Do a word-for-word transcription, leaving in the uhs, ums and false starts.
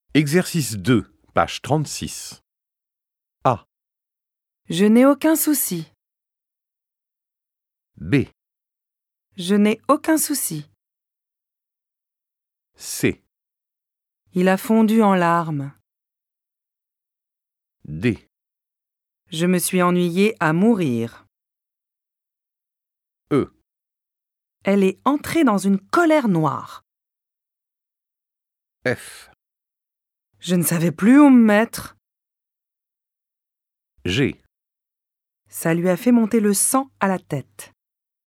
Exercice deux, page trente-six. A. Je n'ai aucun souci. B. Je n'ai aucun souci. C. Il a fondu en larmes. D. Je me suis ennuyée à mourir. E. Elle est entrée dans une colère noire. F. Je ne savais plus où me mettre. G. Ça lui a fait monter le sang à la tête.